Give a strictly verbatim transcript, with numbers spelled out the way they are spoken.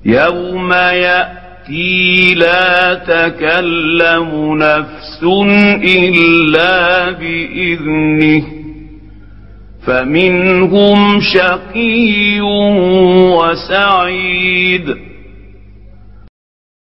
يوم يأتي لا تكلم نفس إلا بإذنه فمنهم شقي وسعيد